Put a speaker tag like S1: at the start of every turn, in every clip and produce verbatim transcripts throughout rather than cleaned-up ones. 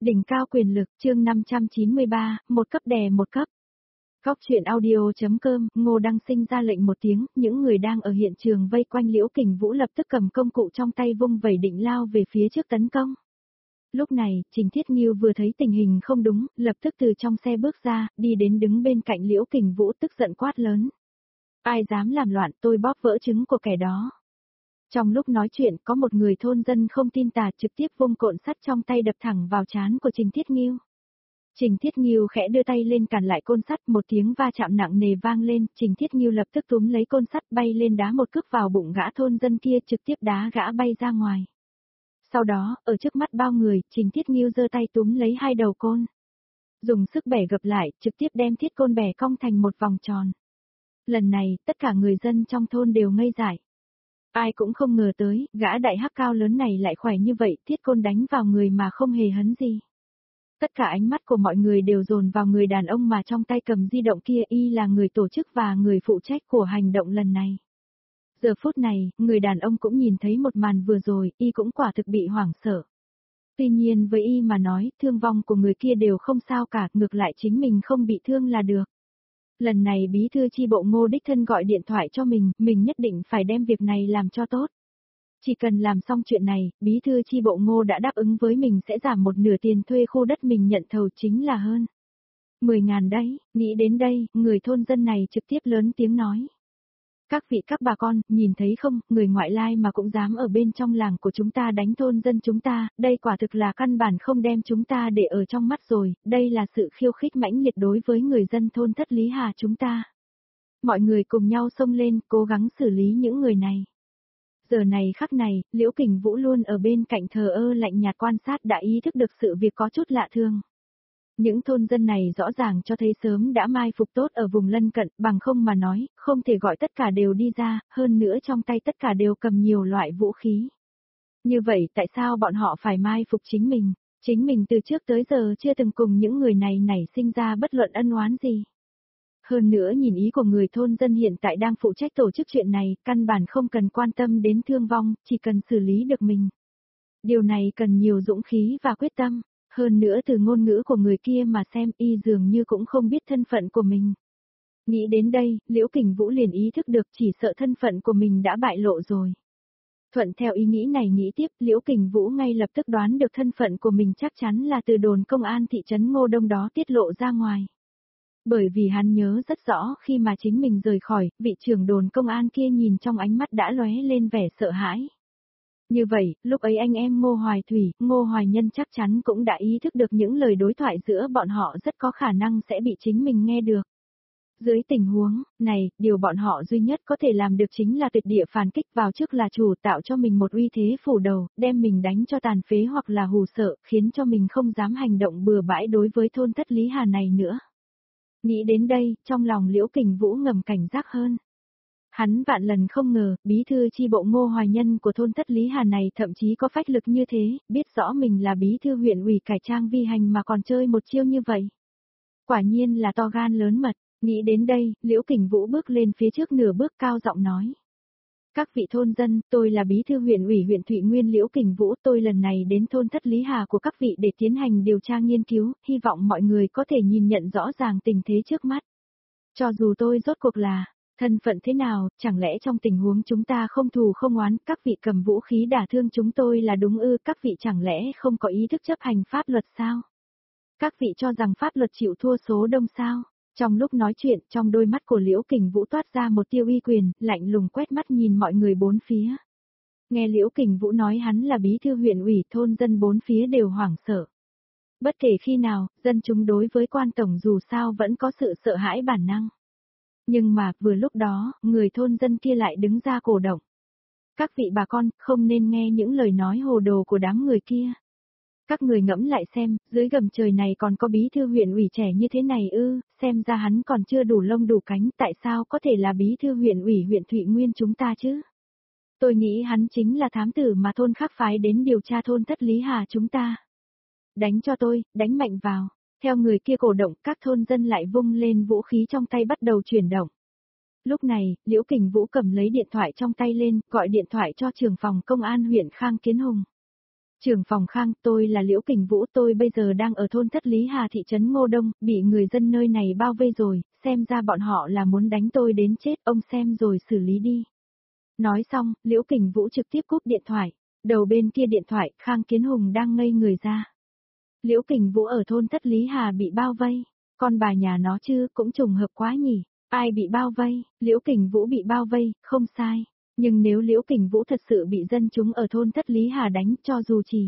S1: Đỉnh cao quyền lực, chương năm trăm chín mươi ba, một cấp đè một cấp. Góc truyện audio.com, Ngô Đăng Sinh ra lệnh một tiếng, những người đang ở hiện trường vây quanh Liễu Kình Vũ lập tức cầm công cụ trong tay vung vẩy định lao về phía trước tấn công. Lúc này, Trình Thiết Nghiêu vừa thấy tình hình không đúng, lập tức từ trong xe bước ra, đi đến đứng bên cạnh Liễu Kình Vũ tức giận quát lớn. Ai dám làm loạn, tôi bóp vỡ trứng của kẻ đó. Trong lúc nói chuyện, có một người thôn dân không tin tà trực tiếp vung cộn sắt trong tay đập thẳng vào trán của Trình Thiết Nghiêu. Trình Thiết Nghiêu khẽ đưa tay lên cản lại côn sắt, một tiếng va chạm nặng nề vang lên, Trình Thiết Nghiêu lập tức túm lấy côn sắt bay lên đá một cước vào bụng gã thôn dân kia, trực tiếp đá gã bay ra ngoài. Sau đó, ở trước mắt bao người, Trình Thiết Nghiêu giơ tay túm lấy hai đầu côn. Dùng sức bẻ gập lại, trực tiếp đem thiết côn bẻ cong thành một vòng tròn. Lần này, tất cả người dân trong thôn đều ngây dại. Ai cũng không ngờ tới, gã đại hắc cao lớn này lại khỏe như vậy, thiết côn đánh vào người mà không hề hấn gì. Tất cả ánh mắt của mọi người đều dồn vào người đàn ông mà trong tay cầm di động kia, y là người tổ chức và người phụ trách của hành động lần này. Giờ phút này, người đàn ông cũng nhìn thấy một màn vừa rồi, y cũng quả thực bị hoảng sợ. Tuy nhiên với y mà nói, thương vong của người kia đều không sao cả, ngược lại chính mình không bị thương là được. Lần này bí thư chi bộ Ngô đích thân gọi điện thoại cho mình, mình nhất định phải đem việc này làm cho tốt. Chỉ cần làm xong chuyện này, bí thư chi bộ Ngô đã đáp ứng với mình sẽ giảm một nửa tiền thuê khu đất mình nhận thầu chính là hơn mười ngàn đấy, nghĩ đến đây, người thôn dân này trực tiếp lớn tiếng nói. Các vị các bà con, nhìn thấy không, người ngoại lai mà cũng dám ở bên trong làng của chúng ta đánh thôn dân chúng ta, đây quả thực là căn bản không đem chúng ta để ở trong mắt rồi, đây là sự khiêu khích mãnh liệt đối với người dân thôn Thất Lý Hà chúng ta. Mọi người cùng nhau xông lên, cố gắng xử lý những người này. Giờ này khắc này, Liễu Kình Vũ luôn ở bên cạnh thờ ơ lạnh nhạt quan sát đã ý thức được sự việc có chút lạ thường. Những thôn dân này rõ ràng cho thấy sớm đã mai phục tốt ở vùng lân cận, bằng không mà nói, không thể gọi tất cả đều đi ra, hơn nữa trong tay tất cả đều cầm nhiều loại vũ khí. Như vậy tại sao bọn họ phải mai phục chính mình? Chính mình từ trước tới giờ chưa từng cùng những người này nảy sinh ra bất luận ân oán gì. Hơn nữa nhìn ý của người thôn dân hiện tại đang phụ trách tổ chức chuyện này, căn bản không cần quan tâm đến thương vong, chỉ cần xử lý được mình. Điều này cần nhiều dũng khí và quyết tâm. Hơn nữa từ ngôn ngữ của người kia mà xem y dường như cũng không biết thân phận của mình. Nghĩ đến đây, Liễu Kình Vũ liền ý thức được chỉ sợ thân phận của mình đã bại lộ rồi. Thuận theo ý nghĩ này nghĩ tiếp, Liễu Kình Vũ ngay lập tức đoán được thân phận của mình chắc chắn là từ đồn công an thị trấn Ngô Đông đó tiết lộ ra ngoài. Bởi vì hắn nhớ rất rõ khi mà chính mình rời khỏi, vị trưởng đồn công an kia nhìn trong ánh mắt đã lóe lên vẻ sợ hãi. Như vậy, lúc ấy anh em Ngô Hoài Thủy, Ngô Hoài Nhân chắc chắn cũng đã ý thức được những lời đối thoại giữa bọn họ rất có khả năng sẽ bị chính mình nghe được. Dưới tình huống này, điều bọn họ duy nhất có thể làm được chính là tuyệt địa phản kích vào trước là chủ, tạo cho mình một uy thế phủ đầu, đem mình đánh cho tàn phế hoặc là hù sợ, khiến cho mình không dám hành động bừa bãi đối với thôn Thất Lý Hà này nữa. Nghĩ đến đây, trong lòng Liễu Kình Vũ ngầm cảnh giác hơn. Hắn vạn lần không ngờ, bí thư chi bộ Ngô Hoài Nhân của thôn Thất Lý Hà này thậm chí có phách lực như thế, biết rõ mình là bí thư huyện ủy cải trang vi hành mà còn chơi một chiêu như vậy. Quả nhiên là to gan lớn mật, nghĩ đến đây, Liễu Kình Vũ bước lên phía trước nửa bước cao giọng nói. Các vị thôn dân, tôi là bí thư huyện ủy huyện Thụy Nguyên Liễu Kình Vũ, tôi lần này đến thôn Thất Lý Hà của các vị để tiến hành điều tra nghiên cứu, hy vọng mọi người có thể nhìn nhận rõ ràng tình thế trước mắt. Cho dù tôi rốt cuộc là thân phận thế nào, chẳng lẽ trong tình huống chúng ta không thù không oán, các vị cầm vũ khí đả thương chúng tôi là đúng ư, các vị chẳng lẽ không có ý thức chấp hành pháp luật sao? Các vị cho rằng pháp luật chịu thua số đông sao? Trong lúc nói chuyện, trong đôi mắt của Liễu Kình Vũ toát ra một tia uy quyền, lạnh lùng quét mắt nhìn mọi người bốn phía. Nghe Liễu Kình Vũ nói hắn là bí thư huyện ủy, thôn dân bốn phía đều hoảng sợ. Bất kể khi nào, dân chúng đối với quan tổng dù sao vẫn có sự sợ hãi bản năng. Nhưng mà, vừa lúc đó, người thôn dân kia lại đứng ra cổ động. Các vị bà con, không nên nghe những lời nói hồ đồ của đám người kia. Các người ngẫm lại xem, dưới gầm trời này còn có bí thư huyện ủy trẻ như thế này ư, xem ra hắn còn chưa đủ lông đủ cánh, tại sao có thể là bí thư huyện ủy huyện Thụy Nguyên chúng ta chứ? Tôi nghĩ hắn chính là thám tử mà thôn khác phái đến điều tra thôn Thất Lý Hà chúng ta. Đánh cho tôi, đánh mạnh vào. Theo người kia cổ động, các thôn dân lại vung lên vũ khí trong tay bắt đầu chuyển động. Lúc này, Liễu Kình Vũ cầm lấy điện thoại trong tay lên, gọi điện thoại cho trưởng phòng công an huyện Khang Kiến Hùng. Trưởng phòng Khang, tôi là Liễu Kình Vũ, tôi bây giờ đang ở thôn Thất Lý Hà thị trấn Ngô Đông, bị người dân nơi này bao vây rồi, xem ra bọn họ là muốn đánh tôi đến chết, ông xem rồi xử lý đi. Nói xong, Liễu Kình Vũ trực tiếp cúp điện thoại, đầu bên kia điện thoại, Khang Kiến Hùng đang ngây người ra. Liễu Kình Vũ ở thôn Thất Lý Hà bị bao vây, con bà nhà nó chứ, cũng trùng hợp quá nhỉ, ai bị bao vây, Liễu Kình Vũ bị bao vây, không sai. Nhưng nếu Liễu Kình Vũ thật sự bị dân chúng ở thôn Thất Lý Hà đánh cho dù chỉ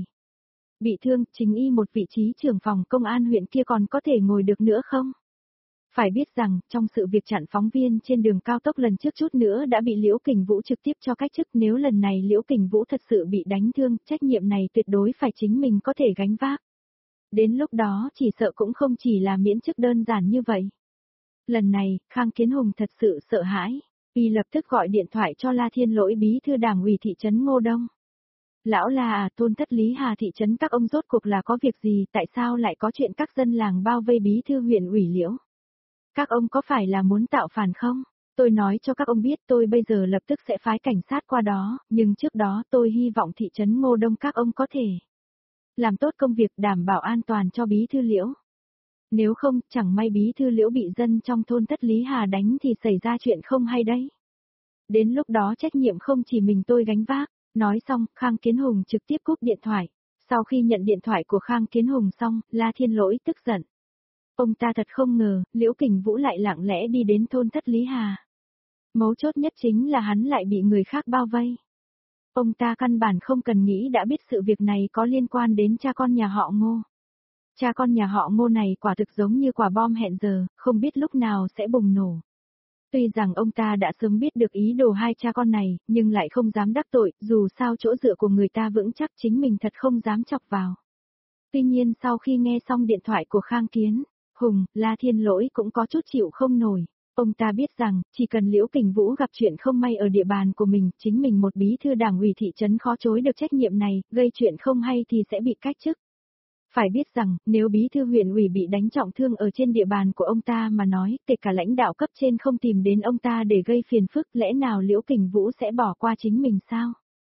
S1: bị thương, chính y một vị trí trưởng phòng công an huyện kia còn có thể ngồi được nữa không? Phải biết rằng, trong sự việc chặn phóng viên trên đường cao tốc lần trước chút nữa đã bị Liễu Kình Vũ trực tiếp cho cách chức, nếu lần này Liễu Kình Vũ thật sự bị đánh thương, trách nhiệm này tuyệt đối phải chính mình có thể gánh vác. Đến lúc đó chỉ sợ cũng không chỉ là miễn chức đơn giản như vậy. Lần này, Khang Kiến Hùng thật sự sợ hãi. Y lập tức gọi điện thoại cho La Thiên Lỗi bí thư đảng ủy thị trấn Ngô Đông. Lão La à, thôn Thất Lý Hà thị trấn các ông rốt cuộc là có việc gì, tại sao lại có chuyện các dân làng bao vây bí thư huyện ủy Liễu? Các ông có phải là muốn tạo phản không? Tôi nói cho các ông biết tôi bây giờ lập tức sẽ phái cảnh sát qua đó, nhưng trước đó tôi hy vọng thị trấn Ngô Đông các ông có thể làm tốt công việc đảm bảo an toàn cho bí thư Liễu. Nếu không, chẳng may bí thư Liễu bị dân trong thôn Thất Lý Hà đánh thì xảy ra chuyện không hay đấy. Đến lúc đó trách nhiệm không chỉ mình tôi gánh vác. Nói xong, Khang Kiến Hùng trực tiếp cúp điện thoại. Sau khi nhận điện thoại của Khang Kiến Hùng xong, La Thiên Lỗi tức giận. Ông ta thật không ngờ, Liễu Kình Vũ lại lặng lẽ đi đến thôn Thất Lý Hà. Mấu chốt nhất chính là hắn lại bị người khác bao vây. Ông ta căn bản không cần nghĩ đã biết sự việc này có liên quan đến cha con nhà họ Ngô. Cha con nhà họ Ngô này quả thực giống như quả bom hẹn giờ, không biết lúc nào sẽ bùng nổ. Tuy rằng ông ta đã sớm biết được ý đồ hai cha con này, nhưng lại không dám đắc tội, dù sao chỗ dựa của người ta vững chắc chính mình thật không dám chọc vào. Tuy nhiên sau khi nghe xong điện thoại của Khang Kiến Hùng, La Thiên Lỗi cũng có chút chịu không nổi. Ông ta biết rằng, chỉ cần Liễu Kình Vũ gặp chuyện không may ở địa bàn của mình, chính mình một bí thư đảng ủy thị trấn khó chối được trách nhiệm này, gây chuyện không hay thì sẽ bị cách chức. Phải biết rằng, nếu bí thư huyện ủy bị đánh trọng thương ở trên địa bàn của ông ta mà nói, kể cả lãnh đạo cấp trên không tìm đến ông ta để gây phiền phức, lẽ nào Liễu Kình Vũ sẽ bỏ qua chính mình sao?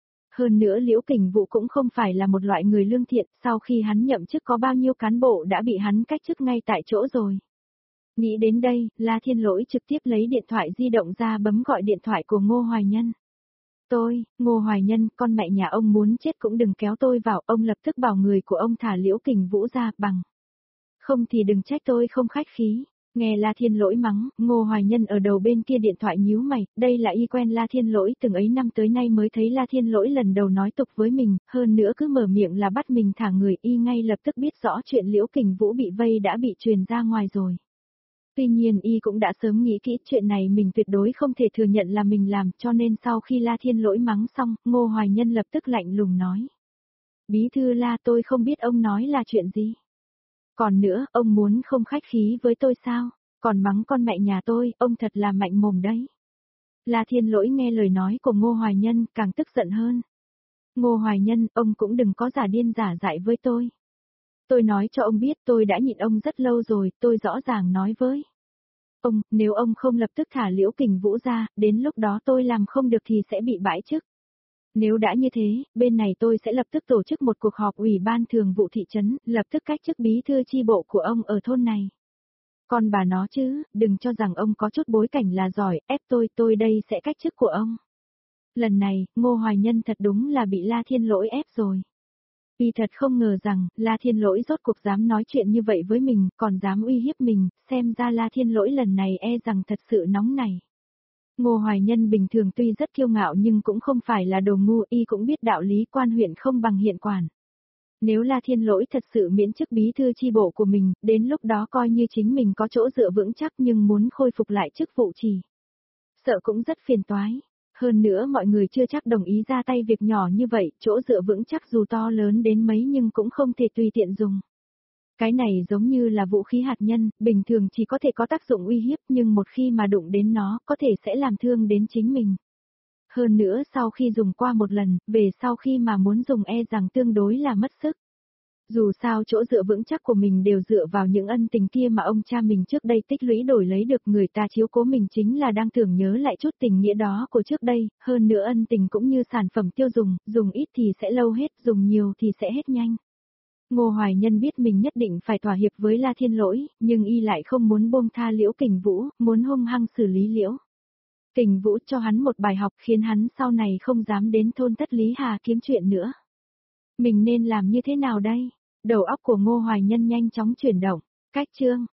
S1: Hơn nữa Liễu Kình Vũ cũng không phải là một loại người lương thiện, sau khi hắn nhậm chức có bao nhiêu cán bộ đã bị hắn cách chức ngay tại chỗ rồi. Nghĩ đến đây, La Thiên Lỗi trực tiếp lấy điện thoại di động ra bấm gọi điện thoại của Ngô Hoài Nhân. Tôi, Ngô Hoài Nhân, con mẹ nhà ông muốn chết cũng đừng kéo tôi vào, ông lập tức bảo người của ông thả Liễu Kình Vũ ra, bằng. Không thì đừng trách tôi không khách khí. Nghe La Thiên Lỗi mắng, Ngô Hoài Nhân ở đầu bên kia điện thoại nhíu mày, đây là y quen La Thiên Lỗi từng ấy năm tới nay mới thấy La Thiên Lỗi lần đầu nói tục với mình, hơn nữa cứ mở miệng là bắt mình thả người, y ngay lập tức biết rõ chuyện Liễu Kình Vũ bị vây đã bị truyền ra ngoài rồi. Tuy nhiên y cũng đã sớm nghĩ kỹ chuyện này mình tuyệt đối không thể thừa nhận là mình làm, cho nên sau khi La Thiên Lỗi mắng xong, Ngô Hoài Nhân lập tức lạnh lùng nói. Bí thư La, tôi không biết ông nói là chuyện gì. Còn nữa, ông muốn không khách khí với tôi sao? Còn mắng con mẹ nhà tôi, ông thật là mạnh mồm đấy. La Thiên Lỗi nghe lời nói của Ngô Hoài Nhân, càng tức giận hơn. Ngô Hoài Nhân, ông cũng đừng có giả điên giả dại với tôi. Tôi nói cho ông biết tôi đã nhịn ông rất lâu rồi, tôi rõ ràng nói với ông, nếu ông không lập tức thả Liễu Kình Vũ ra, đến lúc đó tôi làm không được thì sẽ bị bãi chức. Nếu đã như thế, bên này tôi sẽ lập tức tổ chức một cuộc họp ủy ban thường vụ thị trấn, lập tức cách chức bí thư chi bộ của ông ở thôn này. Còn bà nó chứ, đừng cho rằng ông có chút bối cảnh là giỏi, ép tôi, tôi đây sẽ cách chức của ông. Lần này, Ngô Hoài Nhân thật đúng là bị La Thiên Lỗi ép rồi. Y thật không ngờ rằng, La Thiên Lỗi rốt cuộc dám nói chuyện như vậy với mình, còn dám uy hiếp mình, xem ra La Thiên Lỗi lần này e rằng thật sự nóng này. Ngô Hoài Nhân bình thường tuy rất kiêu ngạo nhưng cũng không phải là đồ ngu, y cũng biết đạo lý quan huyện không bằng hiện quản. Nếu La Thiên Lỗi thật sự miễn chức bí thư chi bộ của mình, đến lúc đó coi như chính mình có chỗ dựa vững chắc nhưng muốn khôi phục lại chức vụ chỉ. Sợ cũng rất phiền toái. Hơn nữa mọi người chưa chắc đồng ý ra tay việc nhỏ như vậy, chỗ dựa vững chắc dù to lớn đến mấy nhưng cũng không thể tùy tiện dùng. Cái này giống như là vũ khí hạt nhân, bình thường chỉ có thể có tác dụng uy hiếp nhưng một khi mà đụng đến nó, có thể sẽ làm thương đến chính mình. Hơn nữa sau khi dùng qua một lần, về sau khi mà muốn dùng e rằng tương đối là mất sức. Dù sao chỗ dựa vững chắc của mình đều dựa vào những ân tình kia mà ông cha mình trước đây tích lũy đổi lấy được, người ta chiếu cố mình chính là đang tưởng nhớ lại chút tình nghĩa đó của trước đây, hơn nữa ân tình cũng như sản phẩm tiêu dùng, dùng ít thì sẽ lâu hết, dùng nhiều thì sẽ hết nhanh. Ngô Hoài Nhân biết mình nhất định phải thỏa hiệp với La Thiên Lỗi, nhưng y lại không muốn buông tha Liễu Kình Vũ, muốn hung hăng xử lý Liễu Kình Vũ cho hắn một bài học khiến hắn sau này không dám đến thôn Tất Lý Hà kiếm chuyện nữa. Mình nên làm như thế nào đây? Đầu óc của Ngô Hoài Nhân nhanh chóng chuyển động. Cách chương